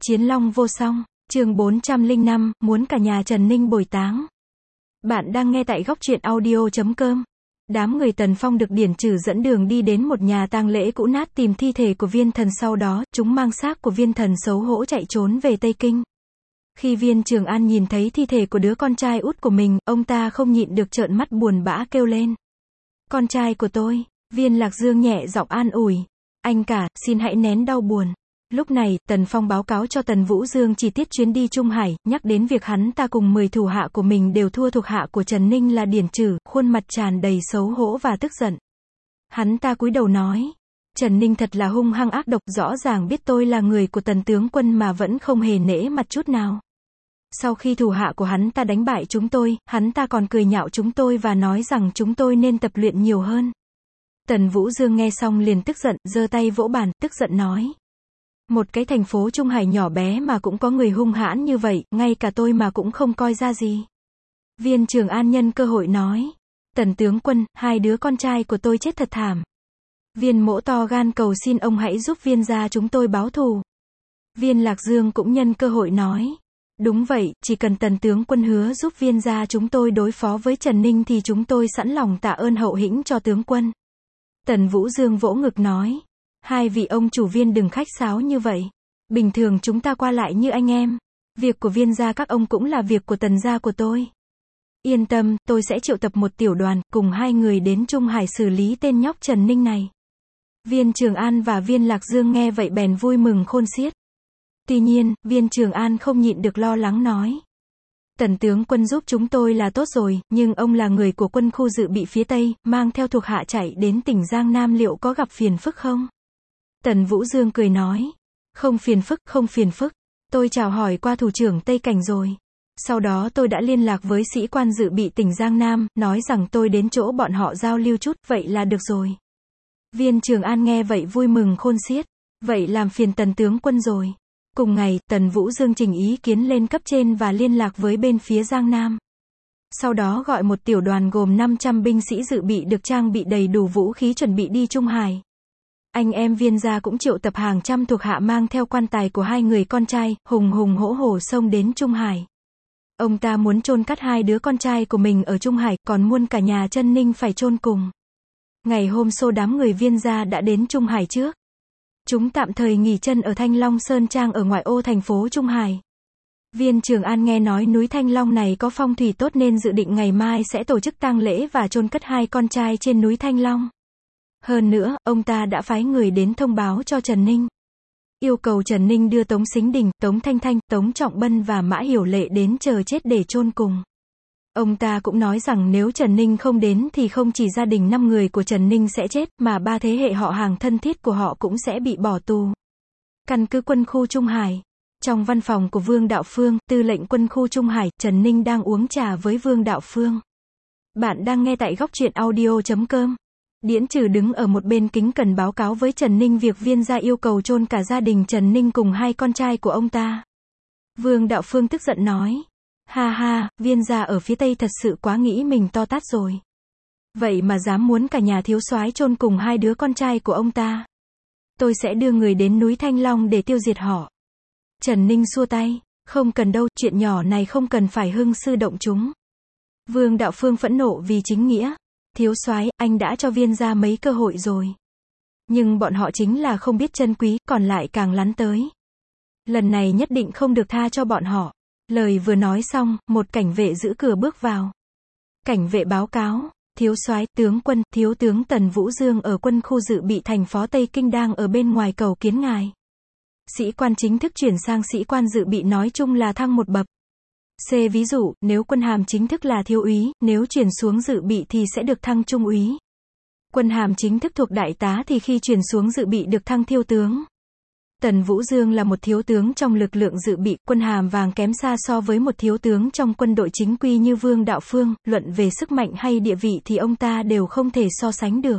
Chiến long vô song, chương 405, muốn cả nhà Trần Ninh bồi táng. Bạn đang nghe tại góc truyện audio.com. Đám người Tần Phong được Điển Trừ dẫn đường đi đến một nhà tang lễ cũ nát tìm thi thể của Viên Thần, sau đó, chúng mang xác của Viên Thần xấu hổ chạy trốn về Tây Kinh. Khi Viên Trường An nhìn thấy thi thể của đứa con trai út của mình, ông ta không nhịn được trợn mắt buồn bã kêu lên. Con trai của tôi, Viên Lạc Dương nhẹ giọng an ủi. Anh cả, xin hãy nén đau buồn. Lúc này, Tần Phong báo cáo cho Tần Vũ Dương chi tiết chuyến đi Trung Hải, nhắc đến việc hắn ta cùng 10 thủ hạ của mình đều thua thuộc hạ của Trần Ninh là Điển Trừ, khuôn mặt tràn đầy xấu hổ và tức giận. Hắn ta cúi đầu nói, Trần Ninh thật là hung hăng ác độc, rõ ràng biết tôi là người của Tần tướng quân mà vẫn không hề nể mặt chút nào. Sau khi thủ hạ của hắn ta đánh bại chúng tôi, hắn ta còn cười nhạo chúng tôi và nói rằng chúng tôi nên tập luyện nhiều hơn. Tần Vũ Dương nghe xong liền tức giận, giơ tay vỗ bàn, tức giận nói. Một cái thành phố Trung Hải nhỏ bé mà cũng có người hung hãn như vậy, ngay cả tôi mà cũng không coi ra gì. Viên Trường An nhân cơ hội nói. Tần tướng quân, hai đứa con trai của tôi chết thật thảm. Viên Mỗ to gan cầu xin ông hãy giúp Viên gia chúng tôi báo thù. Viên Lạc Dương cũng nhân cơ hội nói. Đúng vậy, chỉ cần Tần tướng quân hứa giúp Viên gia chúng tôi đối phó với Trần Ninh thì chúng tôi sẵn lòng tạ ơn hậu hĩnh cho tướng quân. Tần Vũ Dương vỗ ngực nói. Hai vị ông chủ Viên đừng khách sáo như vậy. Bình thường chúng ta qua lại như anh em. Việc của Viên gia các ông cũng là việc của Tần gia của tôi. Yên tâm, tôi sẽ triệu tập một tiểu đoàn, cùng hai người đến Trung Hải xử lý tên nhóc Trần Ninh này. Viên Trường An và Viên Lạc Dương nghe vậy bèn vui mừng khôn xiết. Tuy nhiên, Viên Trường An không nhịn được lo lắng nói. Tần tướng quân giúp chúng tôi là tốt rồi, nhưng ông là người của quân khu dự bị phía Tây, mang theo thuộc hạ chạy đến tỉnh Giang Nam liệu có gặp phiền phức không? Tần Vũ Dương cười nói. Không phiền phức, không phiền phức. Tôi chào hỏi qua thủ trưởng Tây Cảnh rồi. Sau đó tôi đã liên lạc với sĩ quan dự bị tỉnh Giang Nam, nói rằng tôi đến chỗ bọn họ giao lưu chút, vậy là được rồi. Viên Trường An nghe vậy vui mừng khôn xiết. Vậy làm phiền Tần tướng quân rồi. Cùng ngày, Tần Vũ Dương trình ý kiến lên cấp trên và liên lạc với bên phía Giang Nam. Sau đó gọi một tiểu đoàn gồm 500 binh sĩ dự bị được trang bị đầy đủ vũ khí chuẩn bị đi Trung Hải. Anh em Viên gia cũng triệu tập hàng trăm thuộc hạ mang theo quan tài của hai người con trai, hùng hùng hổ hổ xông đến Trung Hải. Ông ta muốn chôn cất hai đứa con trai của mình ở Trung Hải, còn muốn cả nhà Trần Ninh phải chôn cùng. Ngày hôm sau đám người Viên gia đã đến Trung Hải trước. Chúng tạm thời nghỉ chân ở Thanh Long Sơn Trang ở ngoại ô thành phố Trung Hải. Viên Trường An nghe nói núi Thanh Long này có phong thủy tốt nên dự định ngày mai sẽ tổ chức tang lễ và chôn cất hai con trai trên núi Thanh Long. Hơn nữa, ông ta đã phái người đến thông báo cho Trần Ninh. Yêu cầu Trần Ninh đưa Tống Sính Đình, Tống Thanh Thanh, Tống Trọng Bân và Mã Hiểu Lệ đến chờ chết để chôn cùng. Ông ta cũng nói rằng nếu Trần Ninh không đến thì không chỉ gia đình 5 người của Trần Ninh sẽ chết, mà 3 thế hệ họ hàng thân thiết của họ cũng sẽ bị bỏ tù. Căn cứ quân khu Trung Hải. Trong văn phòng của Vương Đạo Phương, tư lệnh quân khu Trung Hải, Trần Ninh đang uống trà với Vương Đạo Phương. Bạn đang nghe tại góc truyện audio.com. Điển Trừ đứng ở một bên kính cẩn báo cáo với Trần Ninh việc Viên gia yêu cầu chôn cả gia đình Trần Ninh cùng hai con trai của ông ta. Vương Đạo Phương tức giận nói. Ha ha, Viên gia ở phía Tây thật sự quá nghĩ mình to tát rồi. Vậy mà dám muốn cả nhà thiếu soái chôn cùng hai đứa con trai của ông ta. Tôi sẽ đưa người đến núi Thanh Long để tiêu diệt họ. Trần Ninh xua tay. Không cần đâu, chuyện nhỏ này không cần phải hưng sư động chúng. Vương Đạo Phương phẫn nộ vì chính nghĩa. Thiếu soái, anh đã cho Viên gia mấy cơ hội rồi. Nhưng bọn họ chính là không biết trân quý, còn lại càng lắn tới. Lần này nhất định không được tha cho bọn họ. Lời vừa nói xong, một cảnh vệ giữ cửa bước vào. Cảnh vệ báo cáo, thiếu soái, tướng quân, thiếu tướng Tần Vũ Dương ở quân khu dự bị thành phố Tây Kinh đang ở bên ngoài cầu kiến ngài. Sĩ quan chính thức chuyển sang sĩ quan dự bị nói chung là thăng một bậc. Ví dụ, nếu quân hàm chính thức là thiếu úy, nếu chuyển xuống dự bị thì sẽ được thăng trung úy. Quân hàm chính thức thuộc đại tá thì khi chuyển xuống dự bị được thăng thiếu tướng. Tần Vũ Dương là một thiếu tướng trong lực lượng dự bị, quân hàm vàng kém xa so với một thiếu tướng trong quân đội chính quy như Vương Đạo Phương, luận về sức mạnh hay địa vị thì ông ta đều không thể so sánh được.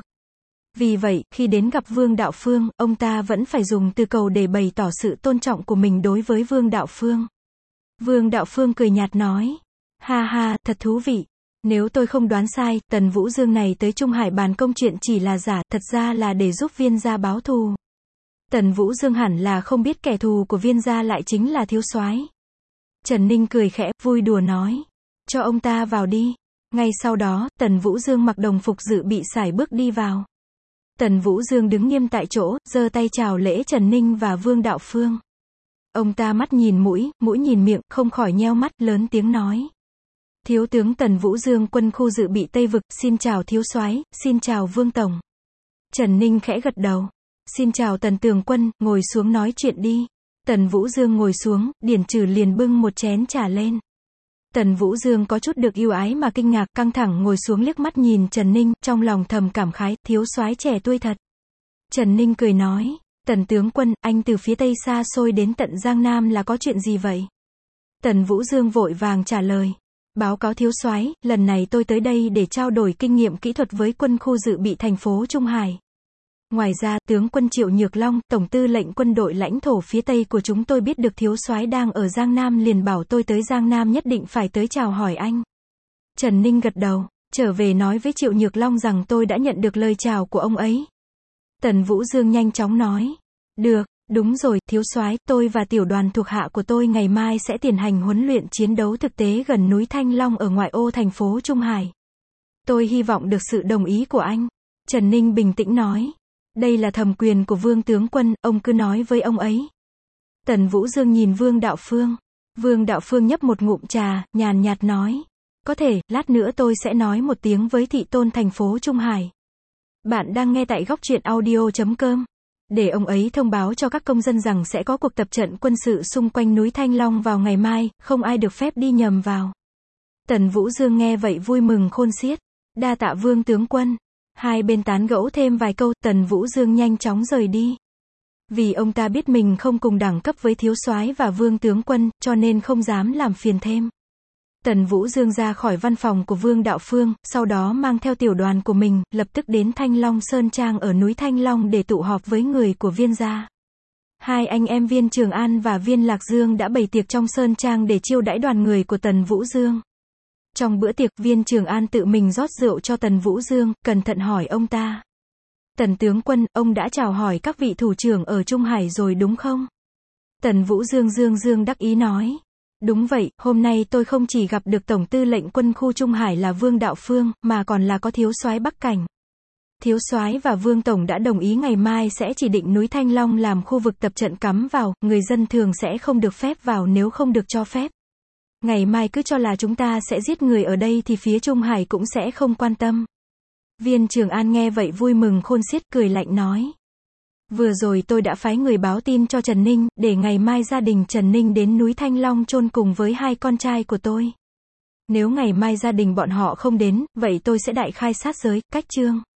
Vì vậy, khi đến gặp Vương Đạo Phương, ông ta vẫn phải dùng từ cầu để bày tỏ sự tôn trọng của mình đối với Vương Đạo Phương. Vương Đạo Phương cười nhạt nói. Ha ha, thật thú vị. Nếu tôi không đoán sai, Tần Vũ Dương này tới Trung Hải bàn công chuyện chỉ là giả, thật ra là để giúp Viên gia báo thù. Tần Vũ Dương hẳn là không biết kẻ thù của Viên gia lại chính là thiếu soái. Trần Ninh cười khẽ, vui đùa nói. Cho ông ta vào đi. Ngay sau đó, Tần Vũ Dương mặc đồng phục dự bị sải bước đi vào. Tần Vũ Dương đứng nghiêm tại chỗ, giơ tay chào lễ Trần Ninh và Vương Đạo Phương. Ông ta mắt nhìn mũi, mũi nhìn miệng, không khỏi nheo mắt, lớn tiếng nói. Thiếu tướng Tần Vũ Dương, quân khu dự bị Tây Vực, xin chào thiếu soái, xin chào Vương Tổng. Trần Ninh khẽ gật đầu. Xin chào Tần tướng quân, ngồi xuống nói chuyện đi. Tần Vũ Dương ngồi xuống, Điển Trừ liền bưng một chén trà lên. Tần Vũ Dương có chút được yêu ái mà kinh ngạc, căng thẳng ngồi xuống liếc mắt nhìn Trần Ninh, trong lòng thầm cảm khái, thiếu soái trẻ tuổi thật. Trần Ninh cười nói, Tần tướng quân, anh từ phía Tây xa xôi đến tận Giang Nam là có chuyện gì vậy? Tần Vũ Dương vội vàng trả lời. Báo cáo thiếu soái, lần này tôi tới đây để trao đổi kinh nghiệm kỹ thuật với quân khu dự bị thành phố Trung Hải. Ngoài ra, tướng quân Triệu Nhược Long, tổng tư lệnh quân đội lãnh thổ phía Tây của chúng tôi biết được thiếu soái đang ở Giang Nam liền bảo tôi tới Giang Nam nhất định phải tới chào hỏi anh. Trần Ninh gật đầu, trở về nói với Triệu Nhược Long rằng tôi đã nhận được lời chào của ông ấy. Tần Vũ Dương nhanh chóng nói. Được, đúng rồi, thiếu soái, tôi và tiểu đoàn thuộc hạ của tôi ngày mai sẽ tiến hành huấn luyện chiến đấu thực tế gần núi Thanh Long ở ngoại ô thành phố Trung Hải. Tôi hy vọng được sự đồng ý của anh. Trần Ninh bình tĩnh nói. Đây là thẩm quyền của Vương tướng quân, ông cứ nói với ông ấy. Tần Vũ Dương nhìn Vương Đạo Phương. Vương Đạo Phương nhấp một ngụm trà, nhàn nhạt nói. Có thể, lát nữa tôi sẽ nói một tiếng với thị tôn thành phố Trung Hải. Bạn đang nghe tại góc truyện audio.com. Để ông ấy thông báo cho các công dân rằng sẽ có cuộc tập trận quân sự xung quanh núi Thanh Long vào ngày mai, không ai được phép đi nhầm vào. Tần Vũ Dương nghe vậy vui mừng khôn xiết. Đa tạ Vương tướng quân. Hai bên tán gẫu thêm vài câu, Tần Vũ Dương nhanh chóng rời đi. Vì ông ta biết mình không cùng đẳng cấp với thiếu soái và Vương tướng quân, cho nên không dám làm phiền thêm. Tần Vũ Dương ra khỏi văn phòng của Vương Đạo Phương, sau đó mang theo tiểu đoàn của mình, lập tức đến Thanh Long Sơn Trang ở núi Thanh Long để tụ họp với người của Viên gia. Hai anh em Viên Trường An và Viên Lạc Dương đã bày tiệc trong Sơn Trang để chiêu đãi đoàn người của Tần Vũ Dương. Trong bữa tiệc, Viên Trường An tự mình rót rượu cho Tần Vũ Dương, cẩn thận hỏi ông ta. Tần tướng quân, ông đã chào hỏi các vị thủ trưởng ở Trung Hải rồi đúng không? Tần Vũ Dương đắc ý nói. Đúng vậy, hôm nay tôi không chỉ gặp được Tổng tư lệnh quân khu Trung Hải là Vương Đạo Phương, mà còn là có thiếu soái Bắc Cảnh. Thiếu soái và Vương Tổng đã đồng ý ngày mai sẽ chỉ định núi Thanh Long làm khu vực tập trận cắm vào, người dân thường sẽ không được phép vào nếu không được cho phép. Ngày mai cứ cho là chúng ta sẽ giết người ở đây thì phía Trung Hải cũng sẽ không quan tâm. Viên Trường An nghe vậy vui mừng khôn xiết, cười lạnh nói. Vừa rồi tôi đã phái người báo tin cho Trần Ninh, để ngày mai gia đình Trần Ninh đến núi Thanh Long chôn cùng với hai con trai của tôi. Nếu ngày mai gia đình bọn họ không đến, vậy tôi sẽ đại khai sát giới, cách chương.